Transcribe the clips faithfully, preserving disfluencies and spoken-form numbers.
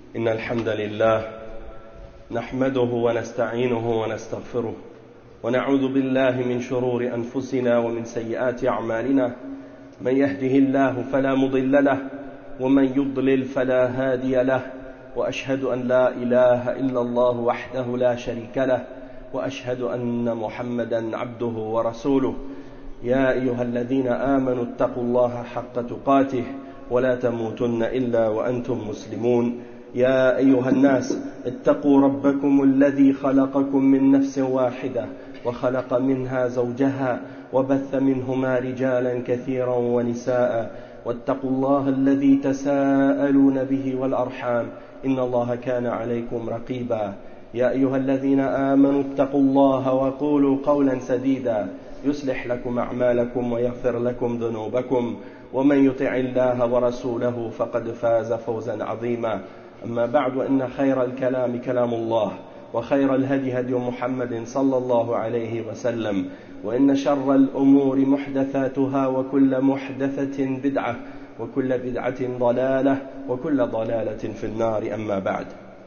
إن الحمد لله نحمده ونستعينه ونستغفره ونعوذ بالله من شرور أنفسنا ومن سيئات أعمالنا. من يهده الله فلا مضل له ومن يضلل فلا هادي له، وأشهد أن لا إله إلا الله وحده لا شريك له، وأشهد أن محمدا عبده ورسوله. يا أيها الذين آمنوا اتقوا الله حق تقاته ولا تموتن إلا وأنتم مسلمون. يا أيها الناس اتقوا ربكم الذي خلقكم من نفس واحدة وخلق منها زوجها وبث منهما رجالا كثيرا ونساء، واتقوا الله الذي تساءلون به والأرحام إن الله كان عليكم رقيبا. يا أيها الذين آمنوا اتقوا الله وقولوا قولا سديدا يصلح لكم أعمالكم ويغفر لكم ذنوبكم، ومن يطع الله ورسوله فقد فاز فوزا عظيما. أما بعد، إن خير الكلام كلام الله، وخير الهدي هدي محمد صلى الله عليه وسلم، وإن شر الأمور محدثاتها، وكل محدثة بدعة، وكل بدعة ضلالة، وكل ضلالة في النار. أما بعد،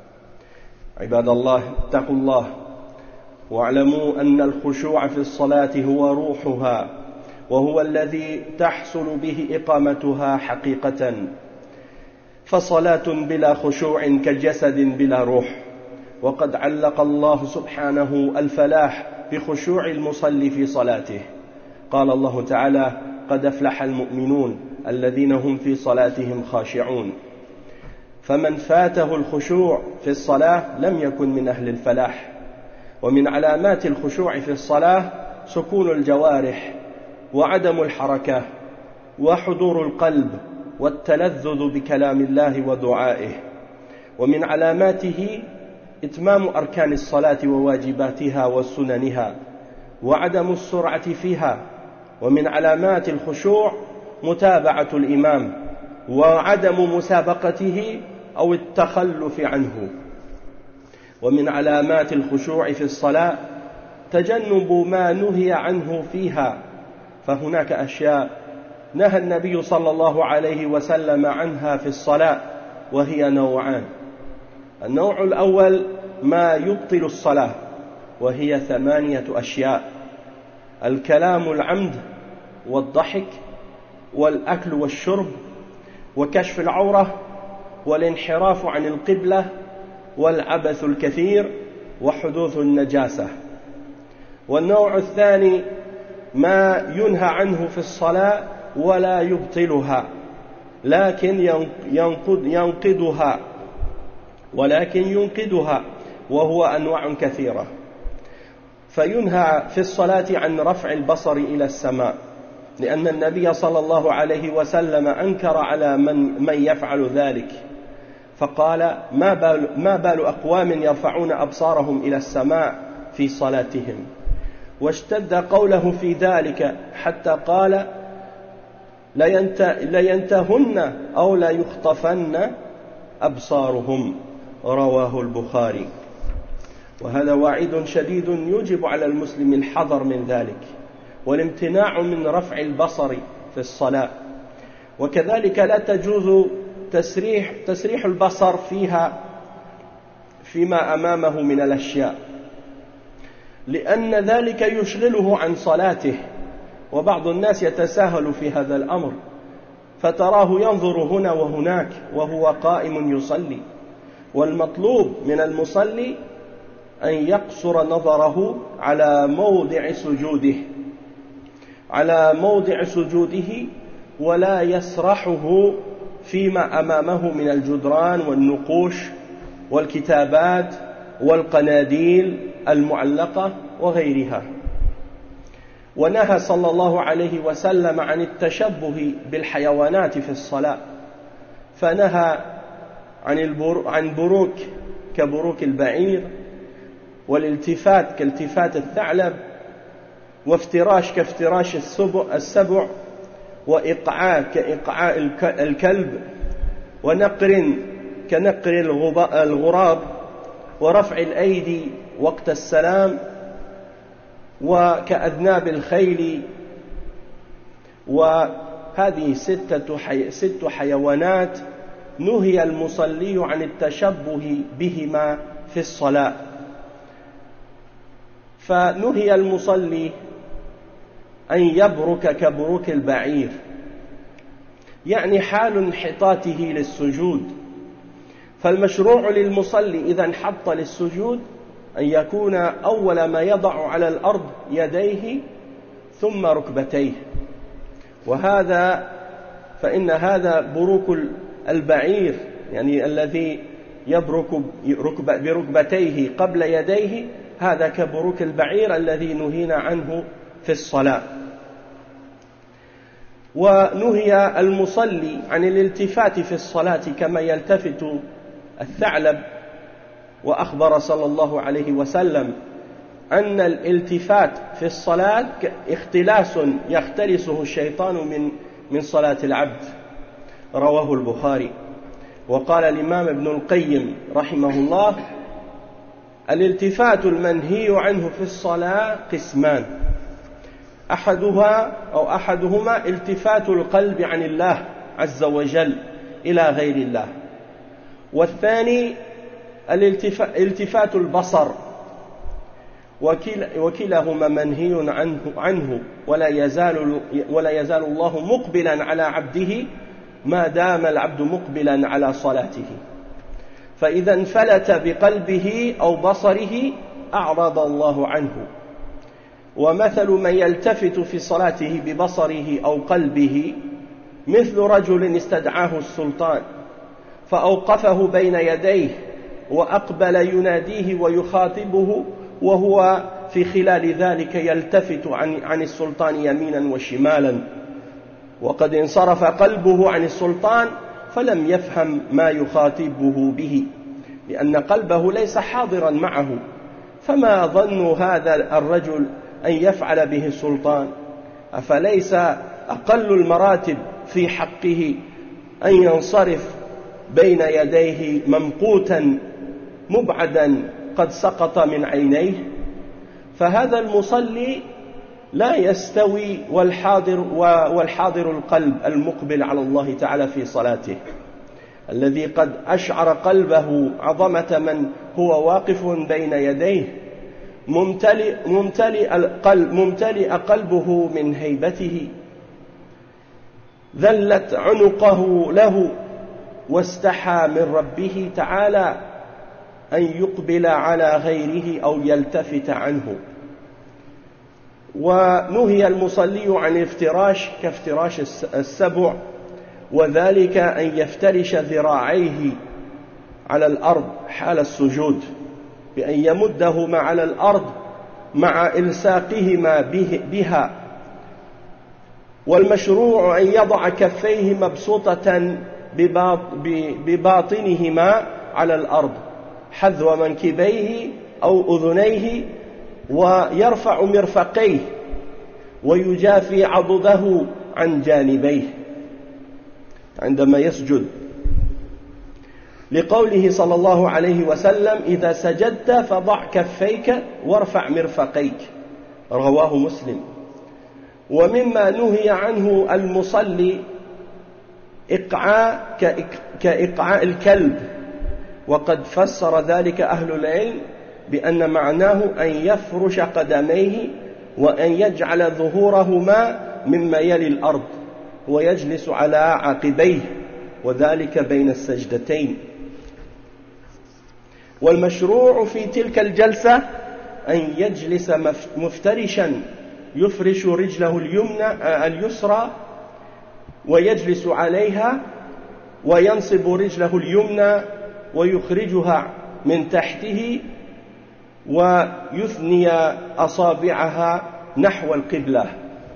عباد الله، اتقوا الله واعلموا أن الخشوع في الصلاة هو روحها، وهو الذي تحصل به إقامتها حقيقة. فصلاة بلا خشوع كجسد بلا روح، وقد علق الله سبحانه الفلاح بخشوع المصلي في صلاته. قال الله تعالى: قد أفلح المؤمنون الذين هم في صلاتهم خاشعون. فمن فاته الخشوع في الصلاة لم يكن من أهل الفلاح. ومن علامات الخشوع في الصلاة سكون الجوارح وعدم الحركة وحضور القلب والتلذذ بكلام الله ودعائه. ومن علاماته إتمام أركان الصلاة وواجباتها وسننها وعدم السرعة فيها. ومن علامات الخشوع متابعة الإمام وعدم مسابقته أو التخلف عنه. ومن علامات الخشوع في الصلاة تجنب ما نهي عنه فيها، فهناك أشياء نهى النبي صلى الله عليه وسلم عنها في الصلاة، وهي نوعان. النوع الأول ما يبطل الصلاة، وهي ثمانية أشياء: الكلام العمد، والضحك، والأكل والشرب، وكشف العورة، والانحراف عن القبلة، والعبث الكثير، وحدوث النجاسة. والنوع الثاني ما ينهى عنه في الصلاة ولا يبطلها، لكن ينقض ينقضها ولكن ينقضها وهو أنواع كثيرة. فينهى في الصلاة عن رفع البصر إلى السماء، لأن النبي صلى الله عليه وسلم أنكر على من, من يفعل ذلك، فقال: ما بال, ما بال أقوام يرفعون أبصارهم إلى السماء في صلاتهم. واشتد قوله في ذلك حتى قال: لينتهن أو لا يخطفن أبصارهم. رواه البخاري. وهذا وعيد شديد يجب على المسلم الحذر من ذلك، والامتناع من رفع البصر في الصلاة. وكذلك لا تجوز تسريح, تسريح البصر فيها فيما أمامه من الأشياء، لأن ذلك يشغله عن صلاته. وبعض الناس يتساهل في هذا الأمر، فتراه ينظر هنا وهناك وهو قائم يصلي. والمطلوب من المصلي أن يقصر نظره على موضع سجوده على موضع سجوده ولا يسرحه فيما أمامه من الجدران والنقوش والكتابات والقناديل المعلقة وغيرها. ونهى صلى الله عليه وسلم عن التشبه بالحيوانات في الصلاة، فنهى عن البر... عن بروك كبروك البعير، والالتفات كالتفات الثعلب، وافتراش كافتراش السبع، وإقعاء كإقعاء الكلب، ونقر كنقر الغراب، ورفع الأيدي وقت السلام، وكأذناب الخيل. وهذه ستة حي... ست حيوانات نهي المصلي عن التشبه بهما في الصلاة. فنهي المصلي أن يبرك كبروك البعير، يعني حال انحطاطه للسجود. فالمشروع للمصلي إذا انحط للسجود أن يكون أول ما يضع على الأرض يديه ثم ركبتيه، وهذا فإن هذا بروك البعير، يعني الذي يبرك بركبتيه قبل يديه، هذا كبروك البعير الذي نهينا عنه في الصلاة. ونهي المصلي عن الالتفات في الصلاة كما يلتفت الثعلب، وأخبر صلى الله عليه وسلم أن الالتفات في الصلاة اختلاس يختلسه الشيطان من من صلاة العبد، رواه البخاري. وقال الإمام ابن القيم رحمه الله: الالتفات المنهي عنه في الصلاة قسمان، أحدها أو أحدهما التفات القلب عن الله عز وجل إلى غير الله، والثاني الالتفات البصر، وكلاهما منهي عنه, عنه ولا يزال ولا يزال الله مقبلا على عبده ما دام العبد مقبلا على صلاته. فإذا انفلت بقلبه أو بصره أعرض الله عنه. ومثل من يلتفت في صلاته ببصره أو قلبه مثل رجل استدعاه السلطان فأوقفه بين يديه وأقبل يناديه ويخاطبه، وهو في خلال ذلك يلتفت عن, عن السلطان يمينا وشمالا، وقد انصرف قلبه عن السلطان فلم يفهم ما يخاطبه به، لأن قلبه ليس حاضرا معه. فما ظن هذا الرجل أن يفعل به السلطان؟ أفليس أقل المراتب في حقه أن ينصرف بين يديه ممقوتا مبعدا قد سقط من عينيه؟ فهذا المصلي لا يستوي والحاضر والحاضر القلب المقبل على الله تعالى في صلاته، الذي قد أشعر قلبه عظمة من هو واقف بين يديه، ممتلئ, ممتلئ, القلب ممتلئ قلبه من هيبته، ذلت عنقه له واستحى من ربه تعالى أن يقبل على غيره أو يلتفت عنه. ونهي المصلي عن الافتراش كافتراش السبع، وذلك أن يفترش ذراعيه على الأرض حال السجود بأن يمدهما على الأرض مع إلصاقهما بها. والمشروع أن يضع كفيه مبسوطة بباطنهما على الأرض حذو منكبيه أو أذنيه، ويرفع مرفقيه ويجافي عضده عن جانبيه عندما يسجد، لقوله صلى الله عليه وسلم: إذا سجدت فضع كفيك وارفع مرفقيك، رواه مسلم. ومما نهي عنه المصلي إقعاء كإقعاء الكلب، وقد فسر ذلك أهل العلم بأن معناه أن يفرش قدميه وأن يجعل ظهورهما مما يلي الأرض ويجلس على عقبيه، وذلك بين السجدتين. والمشروع في تلك الجلسة أن يجلس مفترشا، يفرش رجله اليمنى اليسرى ويجلس عليها، وينصب رجله اليمنى ويخرجها من تحته، ويثني أصابعها نحو القبلة.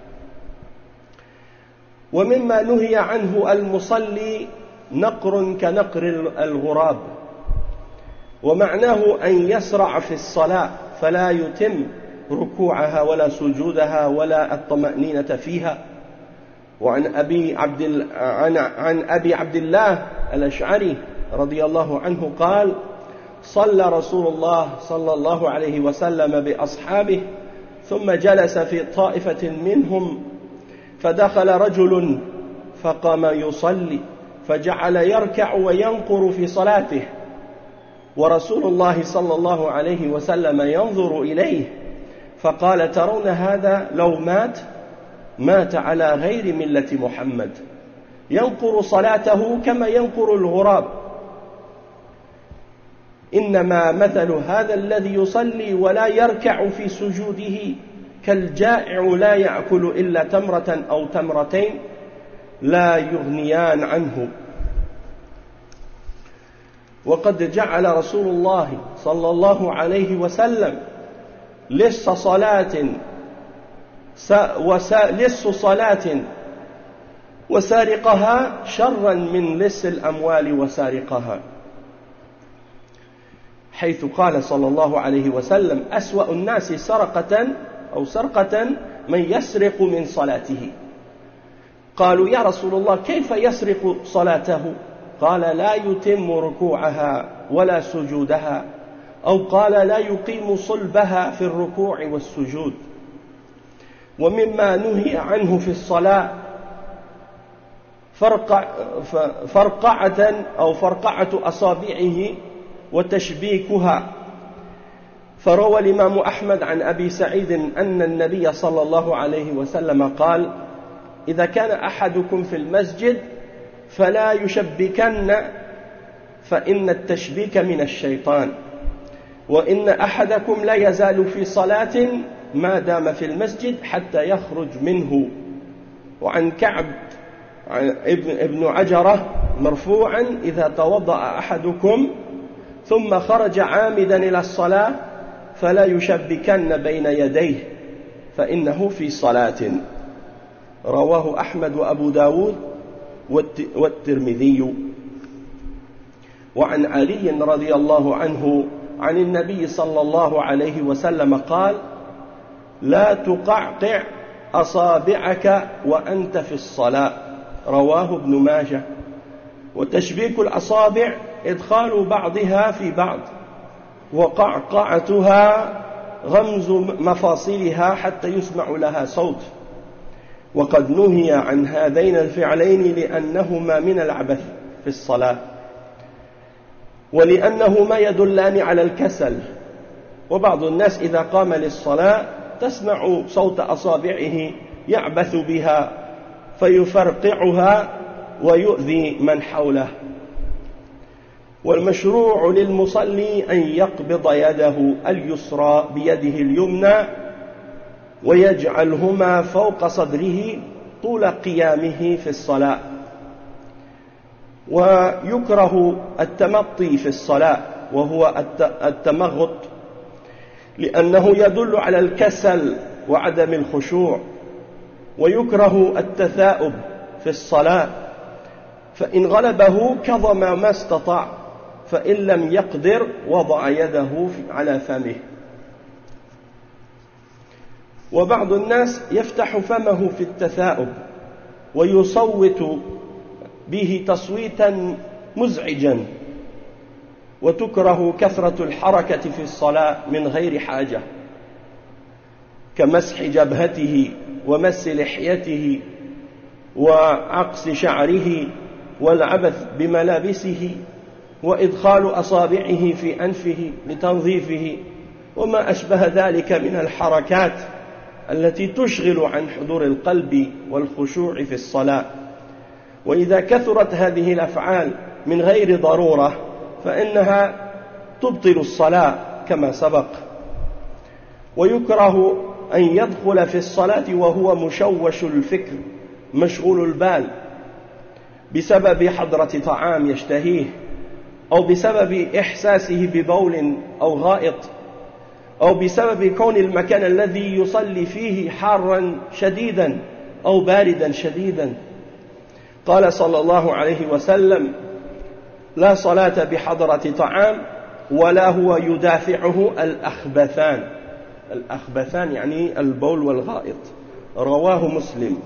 ومما نهي عنه المصلي نقر كنقر الغراب، ومعناه أن يسرع في الصلاة فلا يتم ركوعها ولا سجودها ولا الطمأنينة فيها. وعن أبي عبد عن عن أبي عبد الله الأشعري رضي الله عنه قال: صلى رسول الله صلى الله عليه وسلم بأصحابه ثم جلس في طائفة منهم، فدخل رجل فقام يصلي، فجعل يركع وينقر في صلاته، ورسول الله صلى الله عليه وسلم ينظر إليه فقال: ترون هذا لو مات مات على غير ملة محمد، ينقر صلاته كما ينقر الغراب، إنما مثل هذا الذي يصلي ولا يركع في سجوده كالجائع لا يأكل إلا تمرة أو تمرتين لا يغنيان عنه. وقد جعل رسول الله صلى الله عليه وسلم لص صلاة لص صلاة وسارقها شرا من لص الأموال وسارقها، حيث قال صلى الله عليه وسلم: أسوأ الناس سرقة أو سرقة من يسرق من صلاته. قالوا: يا رسول الله كيف يسرق صلاته؟ قال: لا يتم ركوعها ولا سجودها، أو قال: لا يقيم صلبها في الركوع والسجود. ومما نهي عنه في الصلاة فرقع فرقعة أو فرقعة أصابعه وتشبيكها. فروى الإمام أحمد عن أبي سعيد أن النبي صلى الله عليه وسلم قال: إذا كان أحدكم في المسجد فلا يشبكن، فإن التشبيك من الشيطان، وإن أحدكم لا يزال في صلاة ما دام في المسجد حتى يخرج منه. وعن كعب ابن عجرة مرفوعا: إذا توضأ أحدكم ثم خرج عامدا إلى الصلاة فلا يشبكن بين يديه فإنه في صلاة. رواه أحمد وأبو داود والترمذي. وعن علي رضي الله عنه عن النبي صلى الله عليه وسلم قال: لا تقعقع أصابعك وأنت في الصلاة. رواه ابن ماجه. وتشبيك الأصابع إدخال بعضها في بعض، وقعقعتها غمز مفاصلها حتى يسمع لها صوت. وقد نهي عن هذين الفعلين لأنهما من العبث في الصلاة، ولأنهما يدلان على الكسل. وبعض الناس إذا قام للصلاة تسمع صوت أصابعه يعبث بها فيفرقعها ويؤذي من حوله. والمشروع للمصلي أن يقبض يده اليسرى بيده اليمنى ويجعلهما فوق صدره طول قيامه في الصلاة. ويكره التمطي في الصلاة وهو التمغط، لأنه يدل على الكسل وعدم الخشوع. ويكره التثاؤب في الصلاة، فإن غلبه كظم ما استطاع، فإن لم يقدر وضع يده على فمه. وبعض الناس يفتح فمه في التثاؤب ويصوت به تصويتا مزعجا. وتكره كثرة الحركة في الصلاة من غير حاجة، كمسح جبهته ومس لحيته وعقص شعره والعبث بملابسه وإدخال أصابعه في أنفه لتنظيفه وما أشبه ذلك من الحركات التي تشغل عن حضور القلب والخشوع في الصلاة. وإذا كثرت هذه الأفعال من غير ضرورة فإنها تبطل الصلاة كما سبق. ويكره أن يدخل في الصلاة وهو مشوش الفكر مشغول البال بسبب حضرة طعام يشتهيه، أو بسبب إحساسه ببول أو غائط، أو بسبب كون المكان الذي يصلي فيه حارا شديدا أو باردا شديدا. قال صلى الله عليه وسلم: لا صلاة بحضرة طعام ولا هو يدافعه الأخبثان. الأخبثان يعني البول والغائط. رواه مسلم.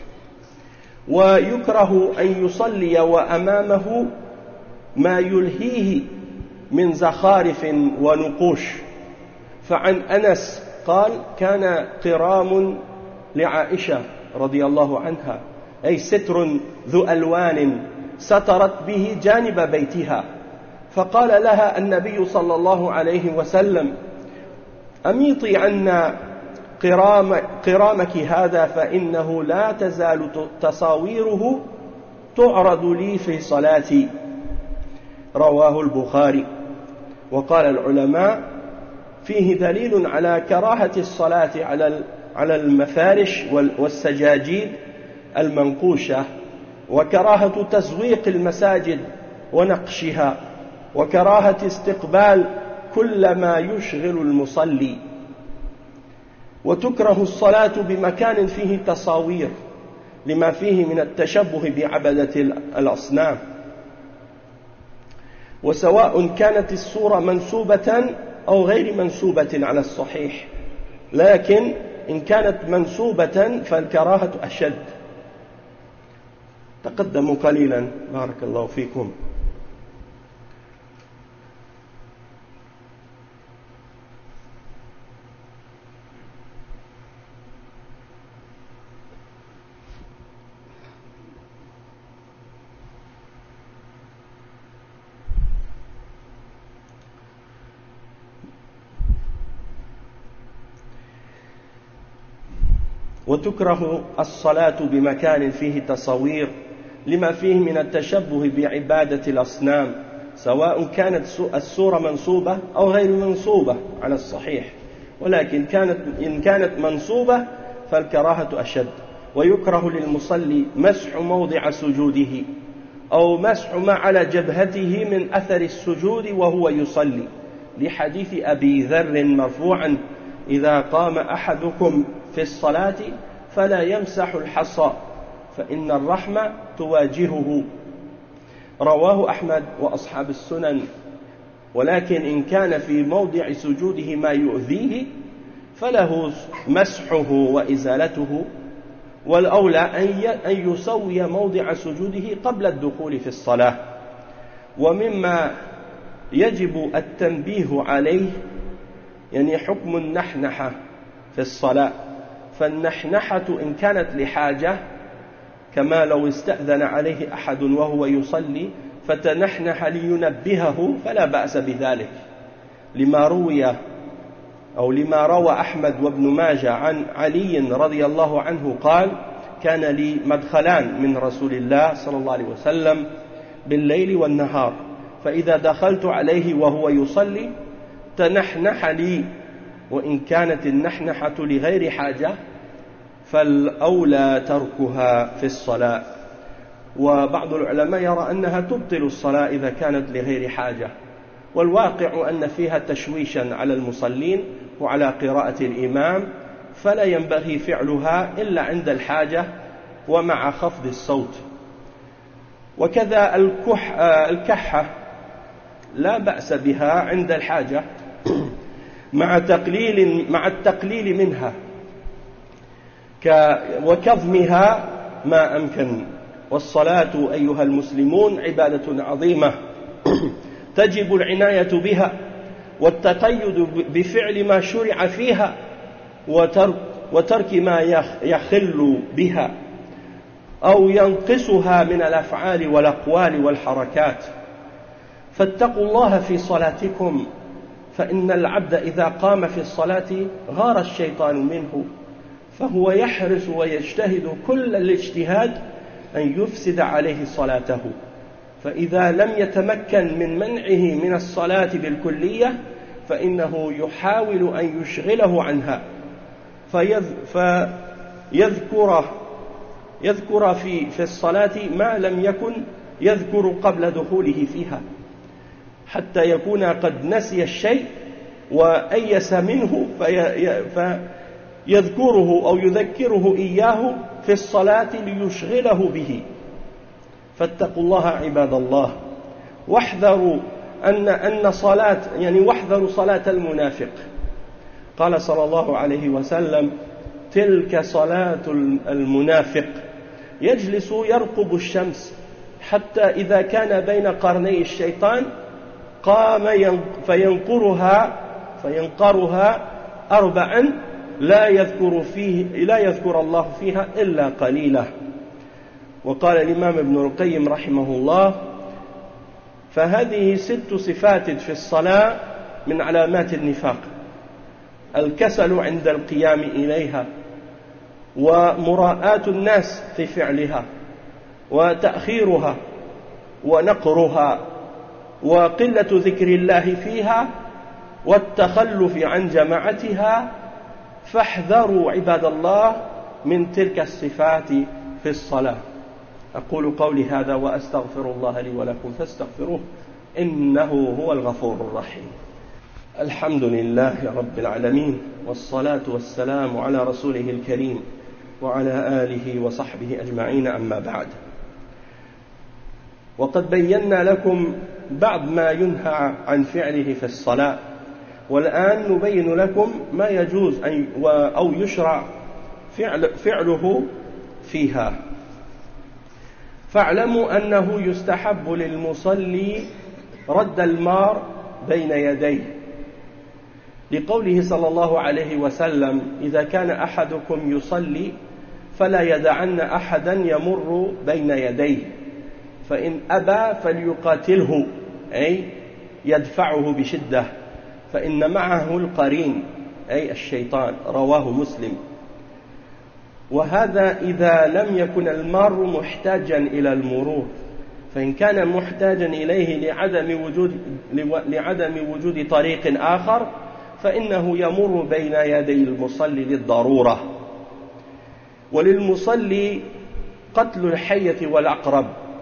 ويكره أن يصلي وأمامه ما يلهيه من زخارف ونقوش. فعن أنس قال: كان قرام لعائشة رضي الله عنها، أي ستر ذو ألوان سترت به جانب بيتها، فقال لها النبي صلى الله عليه وسلم: أميطي عنا قرام قرامك هذا فإنه لا تزال تصاويره تعرض لي في صلاتي. رواه البخاري. وقال العلماء: فيه دليل على كراهة الصلاة على المفارش والسجاجيد المنقوشة، وكراهة تزويق المساجد ونقشها، وكراهة استقبال كل ما يشغل المصلي. وتكره الصلاة بمكان فيه تصاوير لما فيه من التشبه بعبدة الأصنام، وسواء كانت الصورة منسوبة أو غير منسوبة على الصحيح، لكن إن كانت منسوبة فالكراهة أشد. تقدموا قليلا بارك الله فيكم. وتكره الصلاة بمكان فيه تصوير لما فيه من التشبه بعبادة الأصنام، سواء كانت الصورة منصوبة أو غير منصوبة على الصحيح، ولكن كانت إن كانت منصوبة فالكراهة أشد. ويكره للمصلي مسح موضع سجوده أو مسح ما على جبهته من أثر السجود وهو يصلي، لحديث أبي ذر مرفوعا: إذا قام أحدكم في الصلاة فلا يمسح الحصى فإن الرحمة تواجهه. رواه أحمد وأصحاب السنن. ولكن إن كان في موضع سجوده ما يؤذيه فله مسحه وإزالته، والأولى أن يسوي موضع سجوده قبل الدخول في الصلاة. ومما يجب التنبيه عليه يعني حكم النحنحة في الصلاة. فالنحنحة إن كانت لحاجة، كما لو استأذن عليه أحد وهو يصلي فتنحنح لينبهه، فلا بأس بذلك، لما روي أو لما روى أحمد وابن ماجه عن علي رضي الله عنه قال: كان لي مدخلان من رسول الله صلى الله عليه وسلم بالليل والنهار، فإذا دخلت عليه وهو يصلي تنحنح لي، وإن كانت النحنحة لغير حاجة فالأولى تركها في الصلاة. وبعض العلماء يرى أنها تبطل الصلاة إذا كانت لغير حاجة، والواقع أن فيها تشويشا على المصلين وعلى قراءة الإمام، فلا ينبغي فعلها إلا عند الحاجة ومع خفض الصوت. وكذا الكح الكحة لا بأس بها عند الحاجة مع تقليل مع التقليل منها وكظمها ما أمكن. والصلاة أيها المسلمون عبادة عظيمة تجب العناية بها والتقيد بفعل ما شرع فيها وترك, وترك ما يخل بها أو ينقصها من الأفعال والأقوال والحركات. فاتقوا الله في صلاتكم، فإن العبد إذا قام في الصلاة غار الشيطان منه، فهو يحرص ويجتهد كل الاجتهاد أن يفسد عليه صلاته، فإذا لم يتمكن من منعه من الصلاة بالكلية فإنه يحاول أن يشغله عنها، فيذكر يذكر في في الصلاة ما لم يكن يذكر قبل دخوله فيها، حتى يكون قد نسي الشيء وأيس منه فيذكره أو يذكره إياه في الصلاة ليشغله به. فاتقوا الله عباد الله، واحذروا أن أن صلاة يعني واحذروا صلاة المنافق. قال صلى الله عليه وسلم: تلك صلاة المنافق، يجلس يرقب الشمس حتى إذا كان بين قرني الشيطان قام فينقرها فينقرها أربعا لا يذكر فيه لا يذكر الله فيها إلا قليلا. وقال الإمام ابن القيم رحمه الله: فهذه ست صفات في الصلاة من علامات النفاق: الكسل عند القيام إليها، ومراءة الناس في فعلها، وتأخيرها، ونقرها، وقلة ذكر الله فيها، والتخلف عن جماعتها. فاحذروا عباد الله من تلك الصفات في الصلاة. أقول قولي هذا وأستغفر الله لي ولكم فاستغفروه إنه هو الغفور الرحيم. الحمد لله رب العالمين، والصلاة والسلام على رسوله الكريم وعلى آله وصحبه أجمعين، أما بعد. وقد بينا لكم بعض ما ينهى عن فعله في الصلاة، والآن نبين لكم ما يجوز أو يشرع فعل فعله فيها. فاعلموا أنه يستحب للمصلي رد المار بين يديه، لقوله صلى الله عليه وسلم: إذا كان أحدكم يصلي فلا يدعن أحدا يمر بين يديه، فإن أبى فليقاتله، أي يدفعه بشدة، فإن معه القرين أي الشيطان. رواه مسلم. وهذا إذا لم يكن المار محتاجا إلى المرور، فإن كان محتاجا إليه لعدم وجود لعدم وجود طريق آخر فإنه يمر بين يدي المصلي للضرورة. وللمصلي قتل الحية والعقرب،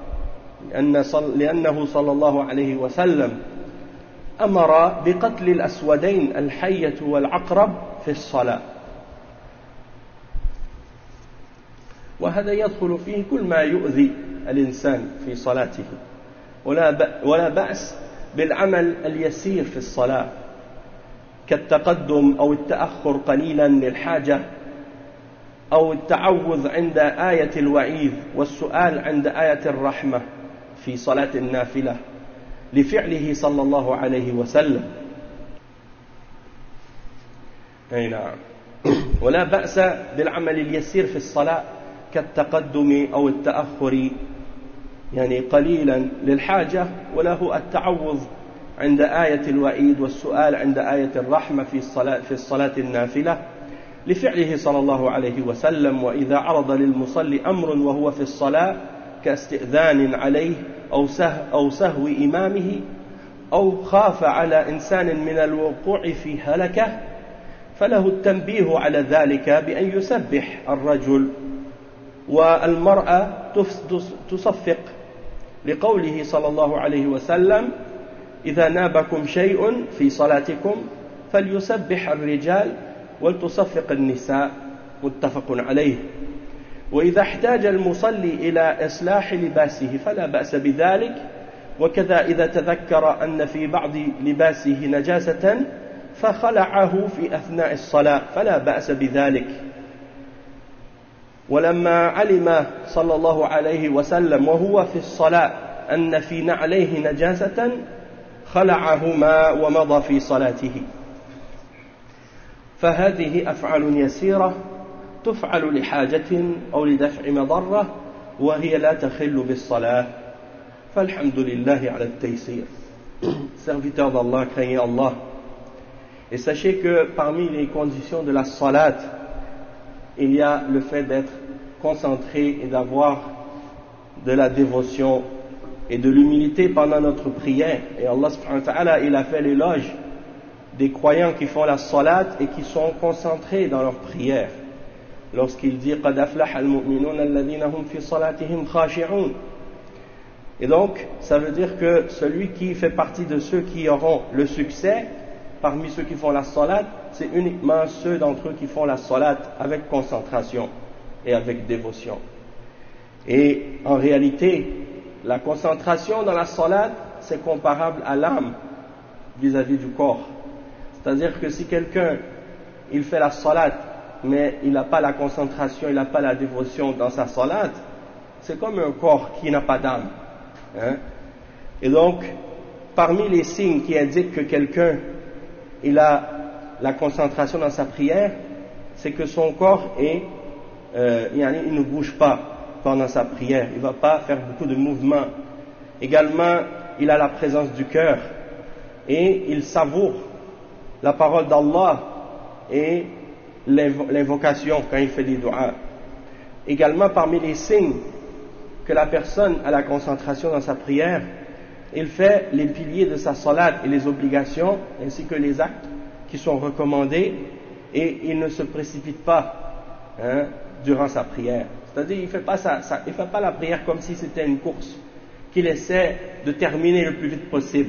لأنه صلى الله عليه وسلم أمر بقتل الأسودين الحية والعقرب في الصلاة، وهذا يدخل فيه كل ما يؤذي الإنسان في صلاته. ولا بأس بالعمل اليسير في الصلاة، كالتقدم أو التأخر قليلا للحاجة، أو التعوذ عند آية الوعيذ، والسؤال عند آية الرحمة في صلاة النافلة، لفعله صلى الله عليه وسلم. أي نعم. ولا بأس بالعمل اليسير في الصلاة، كالتقدم أو التأخر يعني قليلا للحاجة، وله التعوذ عند آية الوعيد والسؤال عند آية الرحمة في الصلاة في الصلاة النافلة، لفعله صلى الله عليه وسلم. وإذا عرض للمصلي أمر وهو في الصلاة كاستئذان عليه أو سهو, أو سهو إمامه، أو خاف على إنسان من الوقوع في هلكة، فله التنبيه على ذلك بأن يسبح الرجل، والمرأة تصفق، لقوله صلى الله عليه وسلم: إذا نابكم شيء في صلاتكم فليسبح الرجال ولتصفق النساء، متفق عليه. وإذا احتاج المصلي إلى إصلاح لباسه فلا بأس بذلك، وكذا إذا تذكر أن في بعض لباسه نجاسة فخلعه في أثناء الصلاة فلا بأس بذلك. ولما علم صلى الله عليه وسلم وهو في الصلاة أن في نعليه نجاسة خلعهما ومضى في صلاته. فهذه أفعال يسيرة تفعل لحاجة أو لدفع مضرة، وهي لا تخل بالصلاة، فالحمد لله على التيسير. Serviteur d'Allah, craignez Allah. Et sachez que parmi les conditions de la salat, il y a le fait d'être concentré et d'avoir de la dévotion et de l'humilité pendant notre prière. Et Allah subhanahu wa ta'ala, il a fait l'éloge des croyants qui font la salat et qui sont concentrés dans leur prière. Lorsqu'il dit قَدْ أَفْلَحَ الْمُؤْمِنُونَ الَّذِينَ هُمْ فِي صَلَاتِهِمْ خَاشِعُونَ. Et donc, ça veut dire que celui qui fait partie de ceux qui auront le succès, parmi ceux qui font la salat, c'est uniquement ceux d'entre eux qui font la salat avec concentration et avec dévotion. Et en réalité, la concentration dans la salat, c'est comparable à l'âme vis-à-vis du corps. C'est-à-dire que si quelqu'un, il fait la salat, mais il n'a pas la concentration, il n'a pas la dévotion dans sa salat, c'est comme un corps qui n'a pas d'âme. Hein? Et donc, parmi les signes qui indiquent que quelqu'un il a la concentration dans sa prière, c'est que son corps est, euh, il ne bouge pas. pendant sa prière, il ne va pas faire beaucoup de mouvements. Également, il a la présence du cœur et il savoure la parole d'Allah et l'invocation quand il fait des du'as. Également, parmi les signes que la personne a la concentration dans sa prière, il fait les piliers de sa salat et les obligations, ainsi que les actes qui sont recommandés, et il ne se précipite pas hein, durant sa prière. C'est-à-dire, il ne fait pas sa, sa, il fait pas la prière comme si c'était une course, qu'il essaie de terminer le plus vite possible.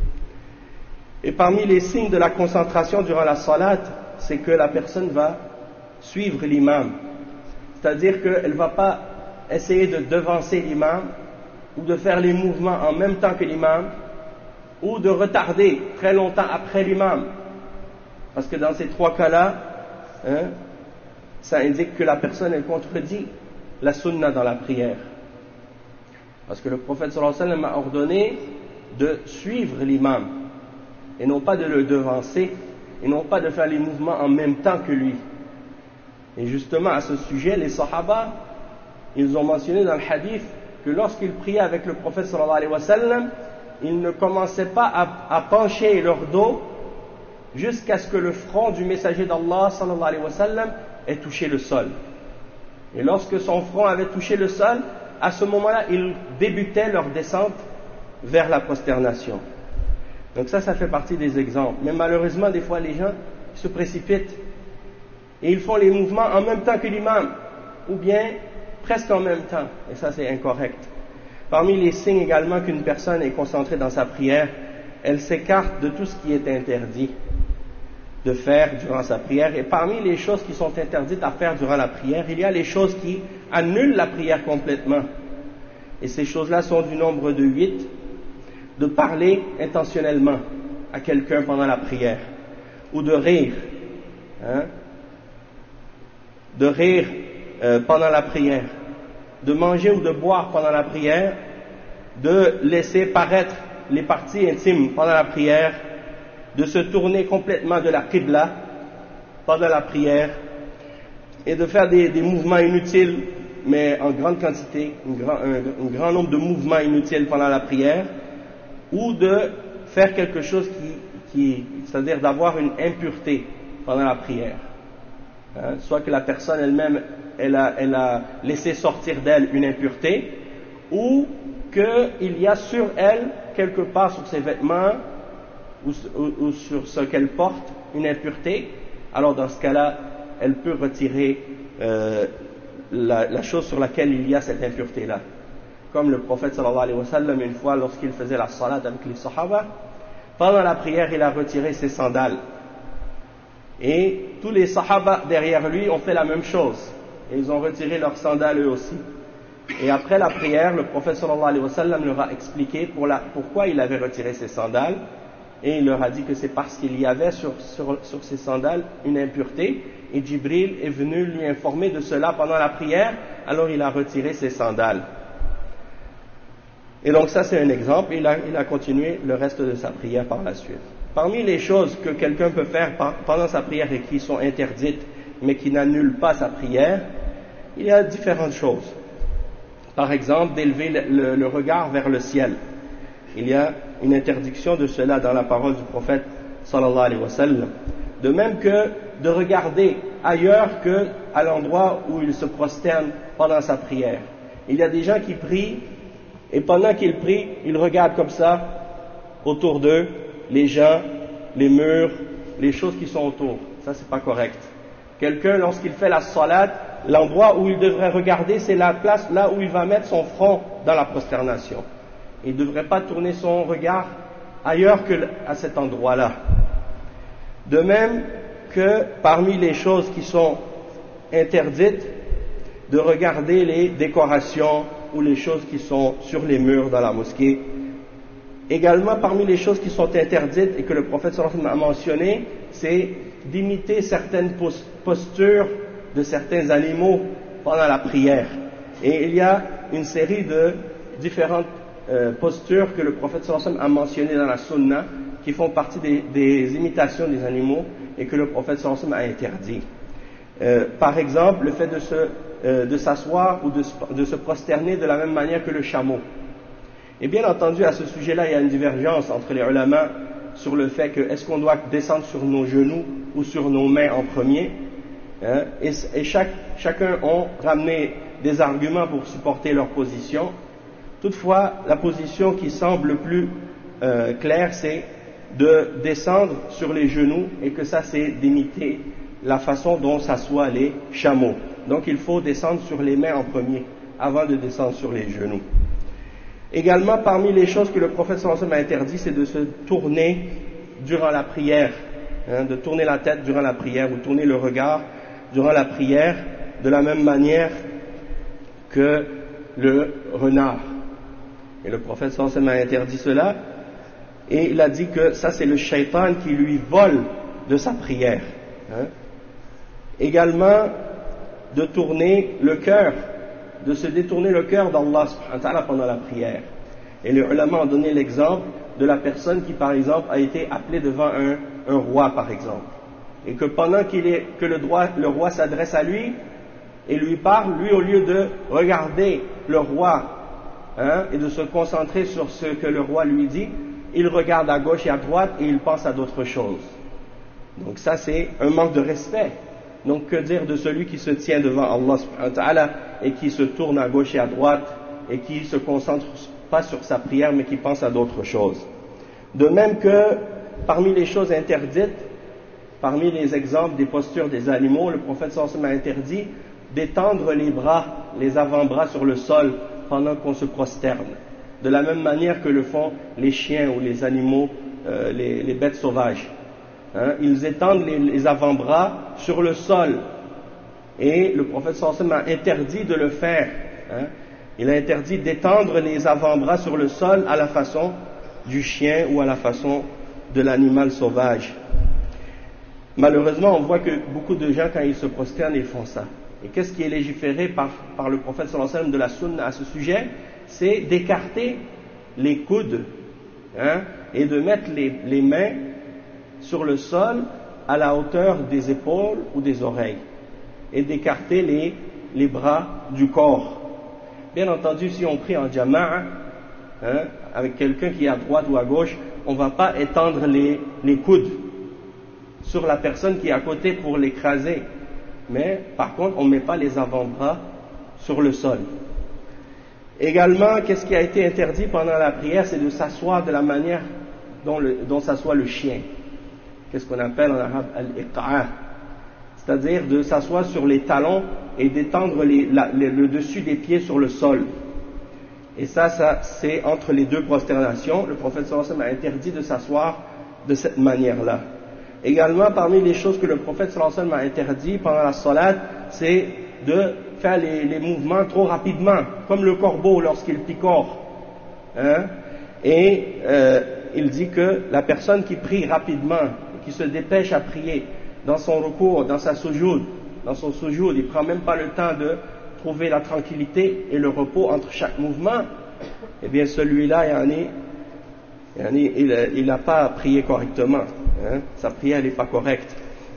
Et parmi les signes de la concentration durant la salat, c'est que la personne va suivre l'imam. C'est-à-dire qu'elle ne va pas essayer de devancer l'imam, ou de faire les mouvements en même temps que l'imam, ou de retarder très longtemps après l'imam. Parce que dans ces trois cas-là, hein, ça indique que la personne elle contredit la sunna dans la prière. Parce que le prophète sallallahu alayhi wa sallam a ordonné de suivre l'imam, et non pas de le devancer, et non pas de faire les mouvements en même temps que lui. Et justement, à ce sujet, les sahaba, ils ont mentionné dans le hadith que lorsqu'ils priaient avec le prophète sallallahu alayhi wa sallam, ils ne commençaient pas à, à pencher leur dos jusqu'à ce que le front du messager d'Allah sallallahu alayhi wa sallam ait touché le sol. Et lorsque son front avait touché le sol, à ce moment-là, ils débutaient leur descente vers la prosternation. Donc ça, ça fait partie des exemples. Mais malheureusement, des fois, les gens se précipitent et ils font les mouvements en même temps que l'imam, ou bien presque en même temps. Et ça, c'est incorrect. Parmi les signes également qu'une personne est concentrée dans sa prière, elle s'écarte de tout ce qui est interdit de faire durant sa prière. Et parmi les choses qui sont interdites à faire durant la prière, il y a les choses qui annulent la prière complètement. Et ces choses-là sont du nombre de huit. De parler intentionnellement à quelqu'un pendant la prière, ou de rire, hein, de rire euh, pendant la prière, de manger ou de boire pendant la prière, de laisser paraître les parties intimes pendant la prière, de se tourner complètement de la qibla pendant la prière, et de faire des, des mouvements inutiles, mais en grande quantité, un grand, un, un grand nombre de mouvements inutiles pendant la prière, ou de faire quelque chose qui, qui c'est-à-dire d'avoir une impureté pendant la prière. Hein, soit que la personne elle-même, elle a, elle a laissé sortir d'elle une impureté, ou qu'il y a sur elle, quelque part sur ses vêtements, ou, ou, ou sur ce qu'elle porte, une impureté. Alors dans ce cas-là, elle peut retirer euh, la, la chose sur laquelle il y a cette impureté-là. Comme le prophète sallallahu alayhi wa sallam, une fois lorsqu'il faisait la salat avec les sahaba, pendant la prière il a retiré ses sandales, et tous les sahaba derrière lui ont fait la même chose, et ils ont retiré leurs sandales eux aussi. Et après la prière, le prophète sallallahu alayhi wa sallam leur a expliqué pour la, pourquoi il avait retiré ses sandales, et il leur a dit que c'est parce qu'il y avait sur, sur, sur ses sandales une impureté, et Jibril est venu lui informer de cela pendant la prière, alors il a retiré ses sandales. Et donc ça c'est un exemple, et il a, il a continué le reste de sa prière par la suite. Parmi les choses que quelqu'un peut faire pendant sa prière et qui sont interdites, mais qui n'annulent pas sa prière, il y a différentes choses. Par exemple, d'élever le, le, le regard vers le ciel. Il y a une interdiction de cela dans la parole du prophète sallallahu alayhi wa sallam. De même que de regarder ailleurs qu'à l'endroit où il se prosterne pendant sa prière. Il y a des gens qui prient, et pendant qu'ils prient, ils regardent comme ça, autour d'eux, les gens, les murs, les choses qui sont autour. Ça, c'est pas correct. Quelqu'un, lorsqu'il fait la salat, l'endroit où il devrait regarder, c'est la place là où il va mettre son front dans la prosternation. Il ne devrait pas tourner son regard ailleurs qu'à cet endroit-là. De même que parmi les choses qui sont interdites, de regarder les décorations ou les choses qui sont sur les murs dans la mosquée. Également, parmi les choses qui sont interdites et que le prophète sallallahu alayhi wa sallam a mentionné, c'est d'imiter certaines postures de certains animaux pendant la prière. Et il y a une série de différentes euh, postures que le prophète sallallahu alayhi wa sallam a mentionnées dans la sunna, qui font partie des, des imitations des animaux et que le prophète sallallahu alayhi wa sallam a interdit. Euh, par exemple, le fait de se euh, de s'asseoir ou de, de se prosterner de la même manière que le chameau. Et bien entendu, à ce sujet-là, il y a une divergence entre les ulama sur le fait que est-ce qu'on doit descendre sur nos genoux ou sur nos mains en premier, hein, et, et chaque, chacun ont ramené des arguments pour supporter leur position. Toutefois, la position qui semble le plus euh, claire, c'est de descendre sur les genoux, et que ça, c'est d'imiter la façon dont s'assoient les chameaux. Donc il faut descendre sur les mains en premier, avant de descendre sur les genoux. Également, parmi les choses que le prophète sallallahu alayhi wa sallam a interdit, c'est de se tourner durant la prière, hein, de tourner la tête durant la prière, ou tourner le regard durant la prière, de la même manière que le renard. Et le prophète sallallahu alayhi wa sallam a interdit cela, et il a dit que ça c'est le shaitan qui lui vole de sa prière. Hein. Également, de tourner le cœur, de se détourner le cœur d'Allah subhanahu wa ta'ala pendant la prière. Et les ulama ont donné l'exemple de la personne qui, par exemple, a été appelée devant un, un roi, par exemple. Et que pendant qu'il est, que le, droit, le roi s'adresse à lui et lui parle, lui, au lieu de regarder le roi, hein, et de se concentrer sur ce que le roi lui dit, il regarde à gauche et à droite et il pense à d'autres choses. Donc ça, c'est un manque de respect. Donc que dire de celui qui se tient devant Allah subhanahu wa ta'ala et qui se tourne à gauche et à droite et qui se concentre pas sur sa prière mais qui pense à d'autres choses. De même que parmi les choses interdites, parmi les exemples des postures des animaux, le prophète sallallahu alayhi wa sallam a interdit d'étendre les bras, les avant-bras sur le sol pendant qu'on se prosterne, de la même manière que le font les chiens ou les animaux, euh, les, les bêtes sauvages. Hein, ils étendent les, les avant-bras sur le sol, et le prophète sallallahu alayhi wa sallam a interdit de le faire. Hein, il a interdit d'étendre les avant-bras sur le sol à la façon du chien ou à la façon de l'animal sauvage. Malheureusement, on voit que beaucoup de gens, quand ils se prosternent, ils font ça. Et qu'est-ce qui est légiféré par, par le prophète sallallahu alayhi wa sallam de la sunna à ce sujet? C'est d'écarter les coudes, hein, et de mettre les, les mains sur le sol à la hauteur des épaules ou des oreilles, et d'écarter les, les bras du corps. Bien entendu, si on prie en jama'a, hein, avec quelqu'un qui est à droite ou à gauche, on ne va pas étendre les, les coudes sur la personne qui est à côté pour l'écraser, mais par contre on ne met pas les avant-bras sur le sol. Également, qu'est-ce qui a été interdit pendant la prière, c'est de s'asseoir de la manière dont, le, dont s'assoit le chien. Qu'est-ce qu'on appelle en arabe al-iqa'a, c'est-à-dire de s'asseoir sur les talons et d'étendre les, la, les, le dessus des pieds sur le sol. Et ça, ça c'est entre les deux prosternations. Le prophète sallallahu alayhi wa sallam a interdit de s'asseoir de cette manière-là. Également, parmi les choses que le prophète sallallahu alayhi wa sallam a interdit pendant la salat, c'est de faire les, les mouvements trop rapidement, comme le corbeau lorsqu'il picore. Hein? Et euh, il dit que la personne qui prie rapidement, qui se dépêche à prier dans son recours, dans sa soujoud, dans son soujoud, il ne prend même pas le temps de trouver la tranquillité et le repos entre chaque mouvement, eh bien celui-là, yani, yani, il n'a pas prié correctement, hein? Sa prière n'est pas correcte.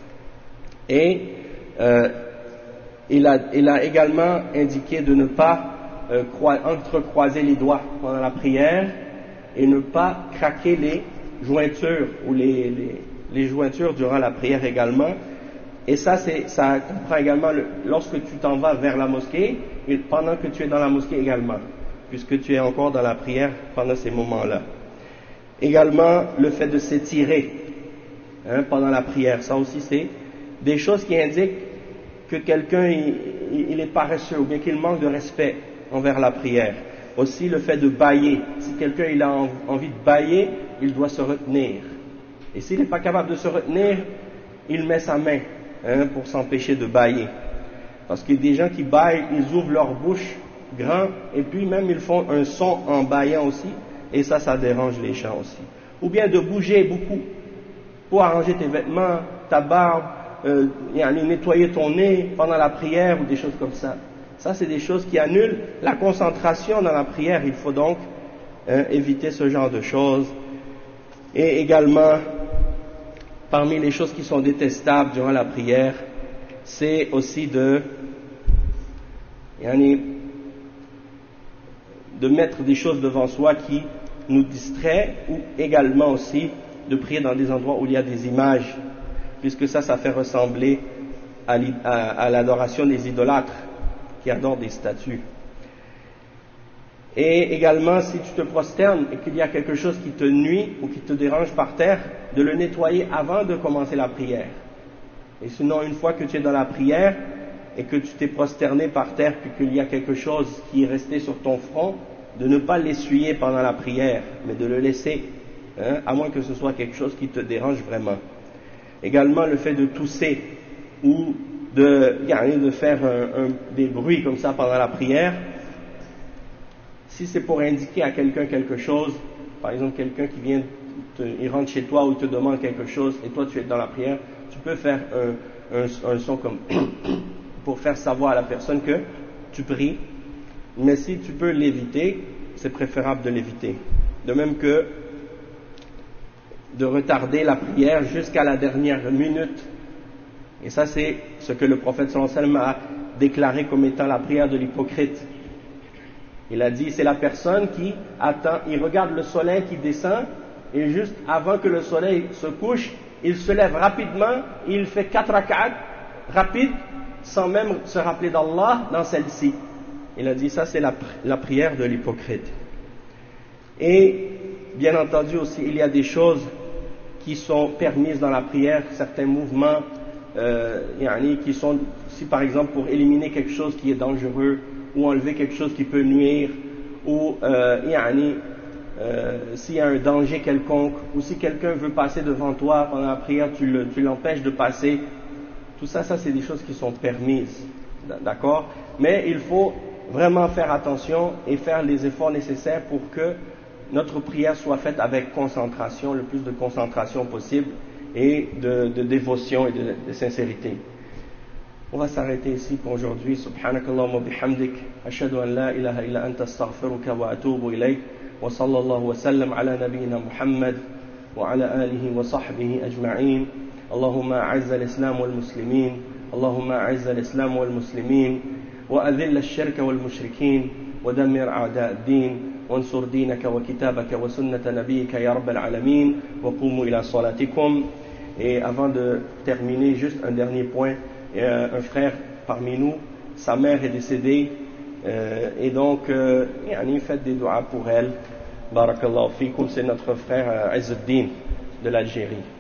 Et euh, il, a, il a également indiqué de ne pas euh, entrecroiser les doigts pendant la prière et ne pas craquer les jointures ou les, les, les jointures durant la prière également. Et ça, c'est, ça comprend également le, lorsque tu t'en vas vers la mosquée et pendant que tu es dans la mosquée également, puisque tu es encore dans la prière pendant ces moments-là. Également, le fait de s'étirer, hein, pendant la prière, ça aussi c'est des choses qui indiquent que quelqu'un il, il est paresseux ou bien qu'il manque de respect envers la prière. Aussi le fait de bâiller, si quelqu'un il a envie de bâiller, il doit se retenir. Et s'il n'est pas capable de se retenir, il met sa main, hein, pour s'empêcher de bâiller. Parce qu'il y a des gens qui bâillent, ils ouvrent leur bouche grand, et puis même ils font un son en bâillant aussi, et ça, ça dérange les gens aussi. Ou bien de bouger beaucoup, pour arranger tes vêtements, ta barbe, euh, aller nettoyer ton nez pendant la prière, ou des choses comme ça. Ça, c'est des choses qui annulent la concentration dans la prière. Il faut donc hein, éviter ce genre de choses. Et également, parmi les choses qui sont détestables durant la prière, c'est aussi de yani, de mettre des choses devant soi qui nous distraient, ou également aussi de prier dans des endroits où il y a des images, puisque ça, ça fait ressembler à, à, à l'adoration des idolâtres qui adorent des statues. Et également, si tu te prosternes et qu'il y a quelque chose qui te nuit ou qui te dérange par terre, de le nettoyer avant de commencer la prière. Et sinon, une fois que tu es dans la prière et que tu t'es prosterné par terre puis qu'il y a quelque chose qui est resté sur ton front, de ne pas l'essuyer pendant la prière, mais de le laisser, hein, à moins que ce soit quelque chose qui te dérange vraiment. Également, le fait de tousser ou de, de faire un, un, des bruits comme ça pendant la prière, si c'est pour indiquer à quelqu'un quelque chose, par exemple quelqu'un qui vient, te, il rentre chez toi ou te demande quelque chose et toi tu es dans la prière, tu peux faire un, un, un son comme pour faire savoir à la personne que tu pries, mais si tu peux l'éviter, c'est préférable de l'éviter. De même que de retarder la prière jusqu'à la dernière minute. Et ça c'est ce que le prophète sallallahu alayhi wa sallam a déclaré comme étant la prière de l'hypocrite. Il a dit, c'est la personne qui attend, il regarde le soleil qui descend, et juste avant que le soleil se couche, il se lève rapidement, il fait quatre rak'at rapides, sans même se rappeler d'Allah dans celle-ci. Il a dit, ça c'est la, la prière de l'hypocrite. Et, bien entendu aussi, il y a des choses qui sont permises dans la prière, certains mouvements, euh, qui sont, si par exemple pour éliminer quelque chose qui est dangereux, ou enlever quelque chose qui peut nuire, ou euh, yani, euh, s'il y a un danger quelconque, ou si quelqu'un veut passer devant toi pendant la prière, tu, le, tu l'empêches de passer. Tout ça, ça c'est des choses qui sont permises, d'accord? Mais il faut vraiment faire attention et faire les efforts nécessaires pour que notre prière soit faite avec concentration, le plus de concentration possible, et de, de dévotion et de, de sincérité. On va s'arrêter ici pour aujourd'hui. Subhanakallahumma wa bihamdik. Ashhadu an la ilaha illa anta astaghfiruka wa atubu ilayk. Wa sallallahu wa sallam ala nabiyyina Muhammad wa ala alihi wa sahbihi ajma'in. Allahumma a'izz al-islam wal muslimin. Allahumma a'izz al-islam wal muslimin. Wa adhill ash-shirka wal mushrikin. Wa dammir a'da' ad-din. وانصر دينك وكتابك وسنة نبيك يا رب العالمين وقوموا إلى صلاتكم. Et avant de terminer, juste un dernier point. Et un, un frère parmi nous, sa mère est décédée, euh, et donc, euh, faites des doigts pour elle. Barakallahu fikum, c'est notre frère euh, Izzuddin de l'Algérie.